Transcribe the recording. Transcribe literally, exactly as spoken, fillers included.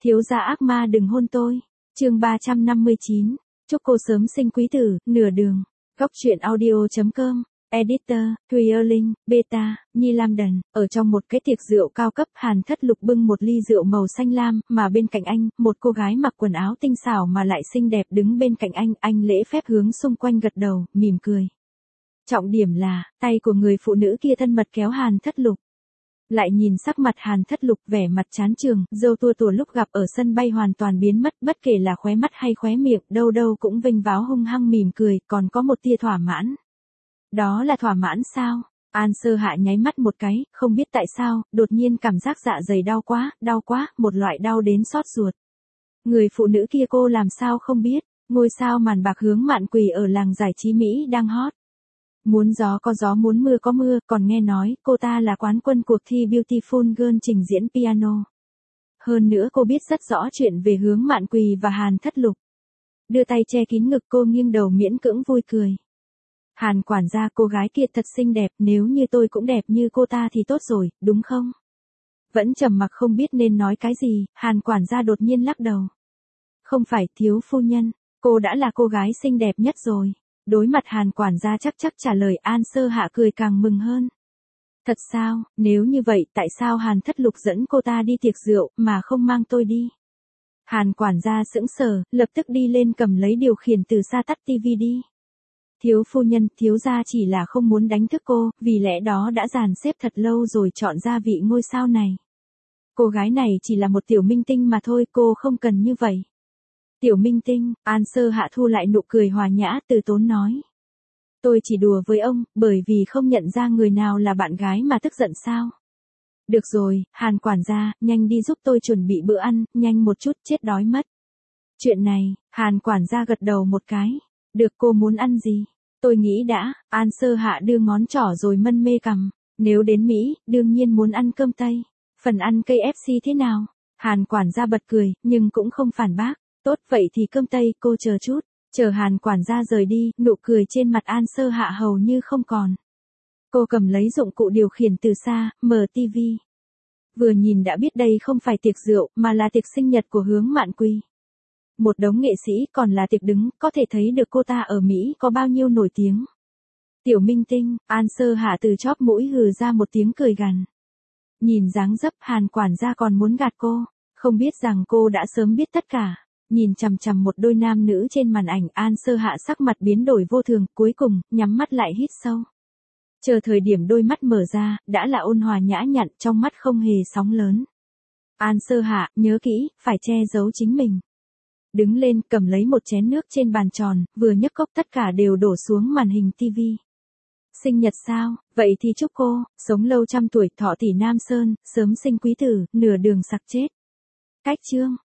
Thiếu gia ác ma đừng hôn tôi. Chương ba trăm năm mươi chín. Chúc cô sớm sinh quý tử, nửa đường. Góc truyện audio chấm com. Editor, Thùy Linh, Beta, Nhi Lam Đần. Ở trong một cái tiệc rượu cao cấp, Hàn Thất Lục bưng một ly rượu màu xanh lam, mà bên cạnh anh, một cô gái mặc quần áo tinh xảo mà lại xinh đẹp đứng bên cạnh anh. Anh lễ phép hướng xung quanh gật đầu, mỉm cười. Trọng điểm là, tay của người phụ nữ kia thân mật kéo Hàn Thất Lục. Lại nhìn sắc mặt Hàn Thất Lục vẻ mặt chán chường, râu tua tủa lúc gặp ở sân bay hoàn toàn biến mất, bất kể là khóe mắt hay khóe miệng, đâu đâu cũng vênh váo hung hăng mỉm cười, còn có một tia thỏa mãn. Đó là thỏa mãn sao? An Sơ Hạ nháy mắt một cái, không biết tại sao, đột nhiên cảm giác dạ dày đau quá, đau quá, một loại đau đến xót ruột. Người phụ nữ kia cô làm sao không biết, ngôi sao màn bạc Hướng Mạn Quỳ ở làng giải trí Mỹ đang hot. Muốn gió có gió muốn mưa có mưa, còn nghe nói cô ta là quán quân cuộc thi Beautiful Girl trình diễn piano. Hơn nữa cô biết rất rõ chuyện về Hướng Mạn Quỳ và Hàn Thất Lục. Đưa tay che kín ngực cô nghiêng đầu miễn cưỡng vui cười. Hàn quản gia, cô gái kia thật xinh đẹp, nếu như tôi cũng đẹp như cô ta thì tốt rồi, đúng không? Vẫn trầm mặc không biết nên nói cái gì, Hàn quản gia đột nhiên lắc đầu. Không phải, thiếu phu nhân, cô đã là cô gái xinh đẹp nhất rồi. Đối mặt Hàn quản gia chắc chắc trả lời, An Sơ Hạ cười càng mừng hơn. Thật sao, nếu như vậy tại sao Hàn Thất Lục dẫn cô ta đi tiệc rượu mà không mang tôi đi? Hàn quản gia sững sờ, lập tức đi lên cầm lấy điều khiển từ xa tắt tivi đi. Thiếu phu nhân, thiếu gia chỉ là không muốn đánh thức cô, vì lẽ đó đã dàn xếp thật lâu rồi chọn gia vị ngôi sao này. Cô gái này chỉ là một tiểu minh tinh mà thôi, cô không cần như vậy. Tiểu minh tinh, An Sơ Hạ thu lại nụ cười hòa nhã, từ tốn nói. Tôi chỉ đùa với ông, bởi vì không nhận ra người nào là bạn gái mà tức giận sao. Được rồi, Hàn quản gia, nhanh đi giúp tôi chuẩn bị bữa ăn, nhanh một chút, chết đói mất. Chuyện này, Hàn quản gia gật đầu một cái. Được, cô muốn ăn gì? Tôi nghĩ đã, An Sơ Hạ đưa ngón trỏ rồi mân mê cằm. Nếu đến Mỹ, đương nhiên muốn ăn cơm Tây. Phần ăn ca ép xê thế nào? Hàn quản gia bật cười, nhưng cũng không phản bác. Tốt, vậy thì cơm Tây, cô chờ chút. Chờ Hàn quản gia rời đi, nụ cười trên mặt An Sơ Hạ hầu như không còn. Cô cầm lấy dụng cụ điều khiển từ xa, mở tivi. Vừa nhìn đã biết đây không phải tiệc rượu, mà là tiệc sinh nhật của Hướng Mạn Quỳ. Một đống nghệ sĩ, còn là tiệc đứng, có thể thấy được cô ta ở Mỹ có bao nhiêu nổi tiếng. Tiểu minh tinh, An Sơ Hạ từ chóp mũi hừ ra một tiếng cười gằn. Nhìn dáng dấp, Hàn quản gia còn muốn gạt cô, không biết rằng cô đã sớm biết tất cả. Nhìn chằm chằm một đôi nam nữ trên màn ảnh, An Sơ Hạ sắc mặt biến đổi vô thường, cuối cùng, nhắm mắt lại hít sâu. Chờ thời điểm đôi mắt mở ra, đã là ôn hòa nhã nhặn, trong mắt không hề sóng lớn. An Sơ Hạ, nhớ kỹ, phải che giấu chính mình. Đứng lên, cầm lấy một chén nước trên bàn tròn, vừa nhấc cốc tất cả đều đổ xuống màn hình tivi. Sinh nhật sao, vậy thì chúc cô, sống lâu trăm tuổi, thọ tỷ Nam Sơn, sớm sinh quý tử, nửa đường sặc chết. Cách chương.